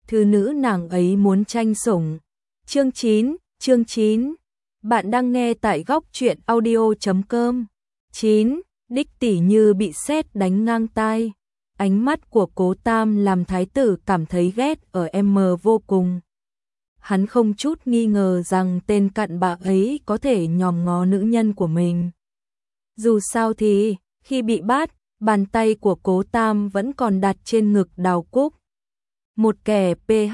thư nữ nàng ấy muốn tranh sủng. Chương 9. Bạn đang nghe tại góc truyện audio.com. 9. Đích tỷ như bị sét đánh ngang tai. Ánh mắt của Cố Tam làm thái tử cảm thấy ghét ở vô cùng. Hắn không chút nghi ngờ rằng tên cặn bã ấy có thể nhòm ngó nữ nhân của mình. Dù sao thì, khi bị bắt, bàn tay của Cố Tam vẫn còn đặt trên ngực Đào Cúc. Một kẻ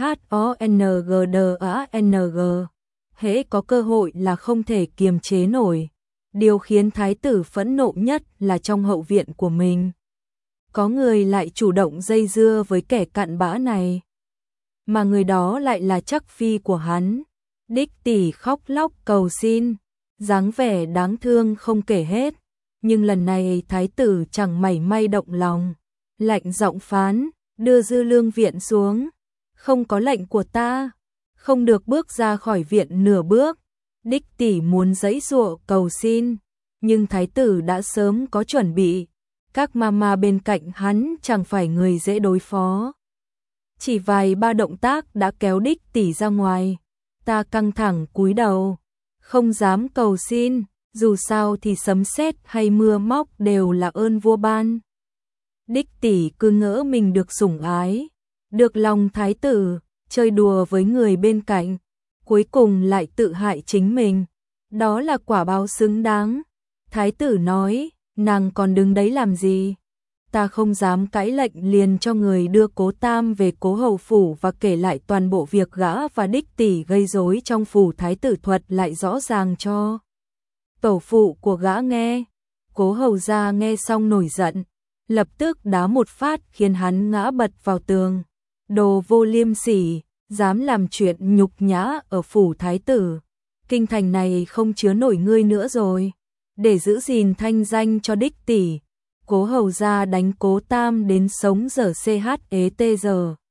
PHONGDANG, hễ có cơ hội là không thể kiềm chế nổi. Điều khiến thái tử phẫn nộ nhất là trong hậu viện của mình có người lại chủ động dây dưa với kẻ cặn bã này. Mà người đó lại là chắc phi của hắn. Đích tỷ khóc lóc cầu xin, dáng vẻ đáng thương không kể hết. Nhưng lần này thái tử chẳng mảy may động lòng, lạnh giọng phán, đưa Dư Lương viện xuống. Không có lệnh của ta, không được bước ra khỏi viện nửa bước. Đích tỷ muốn giãy giụa cầu xin, nhưng thái tử đã sớm có chuẩn bị. Các mama bên cạnh hắn chẳng phải người dễ đối phó. Chỉ vài ba động tác đã kéo đích tỷ ra ngoài. Ta căng thẳng cúi đầu, không dám cầu xin, dù sao thì sấm sét hay mưa móc đều là ơn vua ban. Đích tỷ cứ ngỡ mình được sủng ái, được lòng thái tử, chơi đùa với người bên cạnh, cuối cùng lại tự hại chính mình. Đó là quả báo xứng đáng. Thái tử nói, nàng còn đứng đấy làm gì? Ta không dám cãi lệnh, liền cho người đưa Cố Tam về Cố hầu phủ và kể lại toàn bộ việc gã và đích tỷ gây rối trong phủ. Thái tử thuật lại rõ ràng cho tổ phụ của gã nghe. Cố hầu gia nghe xong nổi giận, lập tức đá một phát khiến hắn ngã bật vào tường. Đồ vô liêm sỉ, dám làm chuyện nhục nhã ở phủ thái tử. Kinh thành này không chứa nổi ngươi nữa rồi. Để giữ gìn thanh danh cho đích tỷ, Cố hầu gia đánh Cố Tam đến sống dở CHETG.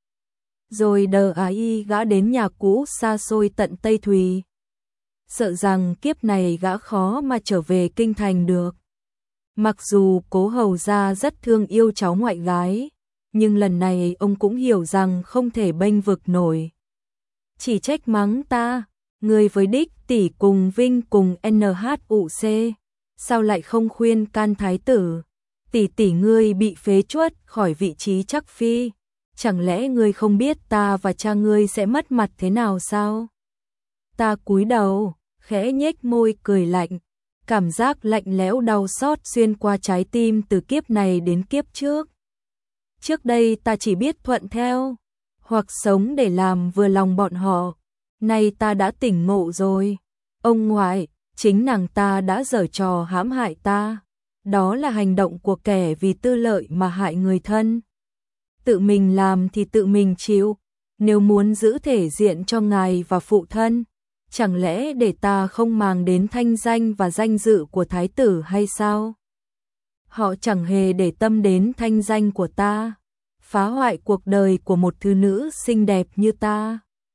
Rồi đờ gã đến nhà cũ xa xôi tận Tây Thùy. Sợ rằng kiếp này gã khó mà trở về kinh thành được. Mặc dù Cố hầu gia rất thương yêu cháu ngoại gái, nhưng lần này ông cũng hiểu rằng không thể bênh vực nổi. Chỉ trách mắng ta, người với đích tỷ cùng vinh cùng NHUC, sao lại không khuyên can thái tử? Tỷ tỷ ngươi bị phế truất khỏi vị trí chắc phi, chẳng lẽ ngươi không biết ta và cha ngươi sẽ mất mặt thế nào sao? Ta cúi đầu, khẽ nhếch môi cười lạnh, cảm giác lạnh lẽo đau xót xuyên qua trái tim từ kiếp này đến kiếp trước. Trước đây ta chỉ biết thuận theo, hoặc sống để làm vừa lòng bọn họ. Nay ta đã tỉnh ngộ rồi. Ông ngoại, chính nàng ta đã giở trò hãm hại ta. Đó là hành động của kẻ vì tư lợi mà hại người thân. Tự mình làm thì tự mình chịu. Nếu muốn giữ thể diện cho ngài và phụ thân, chẳng lẽ để ta không màng đến thanh danh và danh dự của thái tử hay sao? Họ chẳng hề để tâm đến thanh danh của ta, phá hoại cuộc đời của một thư nữ xinh đẹp như ta.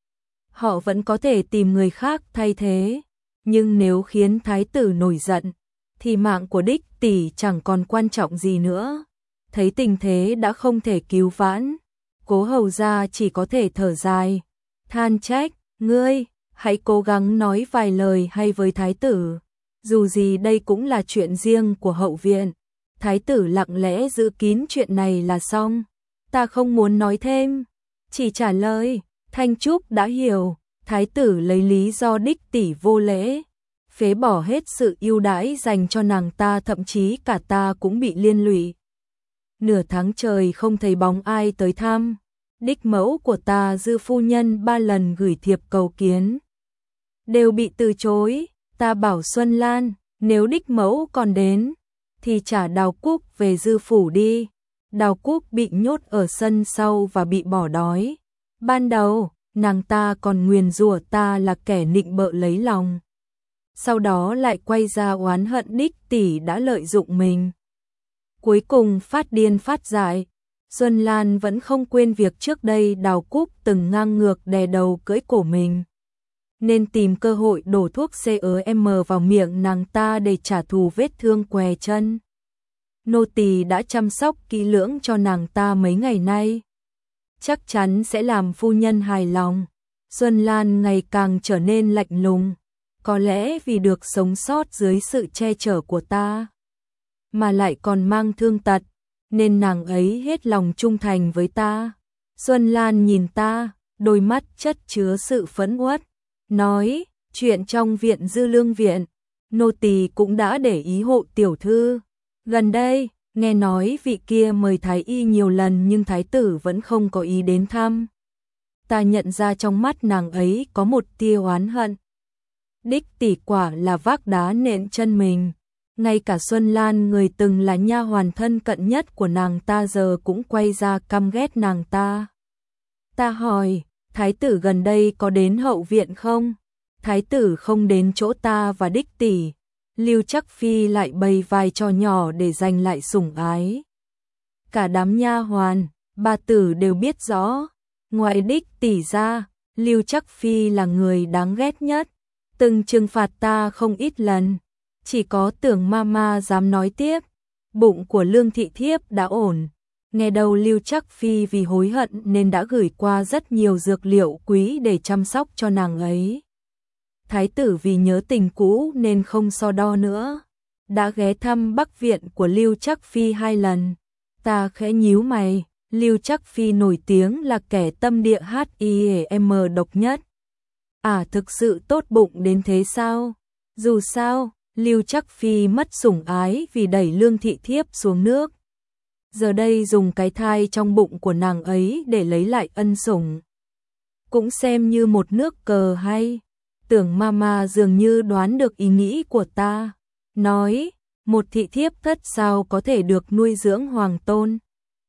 Họ vẫn có thể tìm người khác thay thế, nhưng nếu khiến thái tử nổi giận, thì mạng của đích tỷ chẳng còn quan trọng gì nữa. Thấy tình thế đã không thể cứu vãn, Cố hầu gia chỉ có thể thở dài, than trách, ngươi, hãy cố gắng nói vài lời hay với thái tử. Dù gì đây cũng là chuyện riêng của hậu viện. Thái tử lặng lẽ giữ kín chuyện này là xong. Ta không muốn nói thêm, chỉ trả lời, Thanh Trúc đã hiểu. Thái tử lấy lý do đích tỷ vô lễ, phế bỏ hết sự ưu đãi dành cho nàng ta, thậm chí cả ta cũng bị liên lụy. Nửa tháng trời không thấy bóng ai tới thăm. Đích mẫu của ta Dư phu nhân 3 lần gửi thiệp cầu kiến, đều bị từ chối. Ta bảo Xuân Lan, nếu đích mẫu còn đến, thì trả Đào Cúc về Dư phủ đi. Đào Cúc bị nhốt ở sân sau và bị bỏ đói. Ban đầu, nàng ta còn nguyền rủa ta là kẻ nịnh bợ lấy lòng. Sau đó lại quay ra oán hận đích tỷ đã lợi dụng mình. Cuối cùng phát điên phát dại. Xuân Lan vẫn không quên việc trước đây Đào Cúc từng ngang ngược đè đầu cưỡi cổ mình, nên tìm cơ hội đổ thuốc CEM vào miệng nàng ta để trả thù vết thương què chân. Nô tỳ đã chăm sóc kỹ lưỡng cho nàng ta mấy ngày nay. chắc chắn sẽ làm phu nhân hài lòng. Xuân Lan ngày càng trở nên lạnh lùng, có lẽ vì được sống sót dưới sự che chở của ta, mà lại còn mang thương tật, nên nàng ấy hết lòng trung thành với ta. Xuân Lan nhìn ta, đôi mắt chất chứa sự phẫn uất, nói, chuyện trong viện Dư Lương viện, nô tỳ cũng đã để ý hộ tiểu thư. Gần đây, nghe nói vị kia mời thái y nhiều lần nhưng thái tử vẫn không có ý đến thăm. Ta nhận ra trong mắt nàng ấy có một tia oán hận. Đích tỷ quả là vác đá nện chân mình. Ngay cả Xuân Lan, người từng là nha hoàn thân cận nhất của nàng ta, giờ cũng quay ra căm ghét nàng ta. Ta hỏi, thái tử gần đây có đến hậu viện không? Thái tử không đến chỗ ta và đích tỷ. Lưu Trắc Phi lại bày vài trò nhỏ để giành lại sủng ái. Cả đám nha hoàn, bà tử đều biết rõ, ngoài đích tỷ ra, Lưu Trắc Phi là người đáng ghét nhất, từng trừng phạt ta không ít lần. Chỉ có Tưởng Mama dám nói tiếp, bụng của Lương thị thiếp đã ổn. Nghe đầu Lưu Trắc Phi vì hối hận nên đã gửi qua rất nhiều dược liệu quý để chăm sóc cho nàng ấy. Thái tử vì nhớ tình cũ nên không so đo nữa, đã ghé thăm Bắc viện của Lưu Trắc Phi 2 lần. Ta khẽ nhíu mày, Lưu Trắc Phi nổi tiếng là kẻ tâm địa HIM độc nhất. Thực sự tốt bụng đến thế sao? Dù sao, Lưu Trắc Phi mất sủng ái vì đẩy Lương thị thiếp xuống nước. Giờ đây dùng cái thai trong bụng của nàng ấy để lấy lại ân sủng, cũng xem như một nước cờ hay. Tưởng Mama dường như đoán được ý nghĩ của ta, nói, một thị thiếp thất sao có thể được nuôi dưỡng hoàng tôn.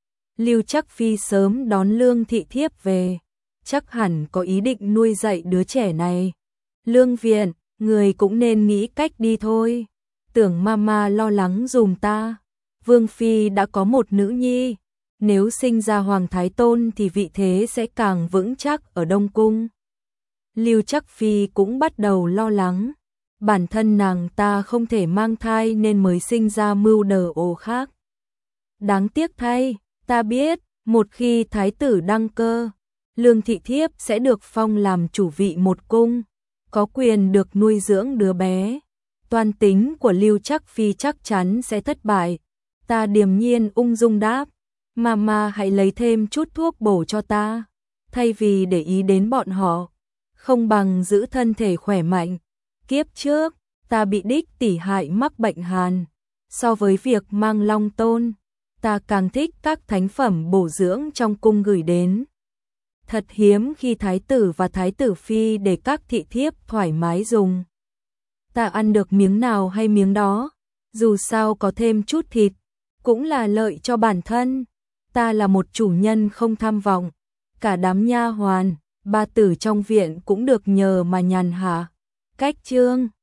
Lưu Trắc Phi sớm đón Lương thị thiếp về, chắc hẳn có ý định nuôi dạy đứa trẻ này. Lương viện, người cũng nên nghĩ cách đi thôi. Tưởng Mama lo lắng giùm ta. Vương Phi đã có một nữ nhi, nếu sinh ra Hoàng Thái Tôn thì vị thế sẽ càng vững chắc ở Đông Cung. Lưu Trắc Phi cũng bắt đầu lo lắng, bản thân nàng ta không thể mang thai nên mới sinh ra mưu đờ ồ khác. Đáng tiếc thay, ta biết, một khi thái tử đăng cơ, Lương thị thiếp sẽ được phong làm chủ vị một cung, có quyền được nuôi dưỡng đứa bé. Toan tính của Lưu Trắc Phi chắc chắn sẽ thất bại. Ta điềm nhiên ung dung đáp, Mama hãy lấy thêm chút thuốc bổ cho ta, thay vì để ý đến bọn họ, không bằng giữ thân thể khỏe mạnh. Kiếp trước, ta bị đích tỷ hại mắc bệnh hàn, so với việc mang long tôn, ta càng thích các thánh phẩm bổ dưỡng trong cung gửi đến. Thật hiếm khi thái tử và thái tử phi để các thị thiếp thoải mái dùng. Ta ăn được miếng nào hay miếng đó, dù sao có thêm chút thịt, cũng là lợi cho bản thân. Ta là một chủ nhân không tham vọng, cả đám nha hoàn, bà tử trong viện cũng được nhờ mà nhàn hạ. Cách chương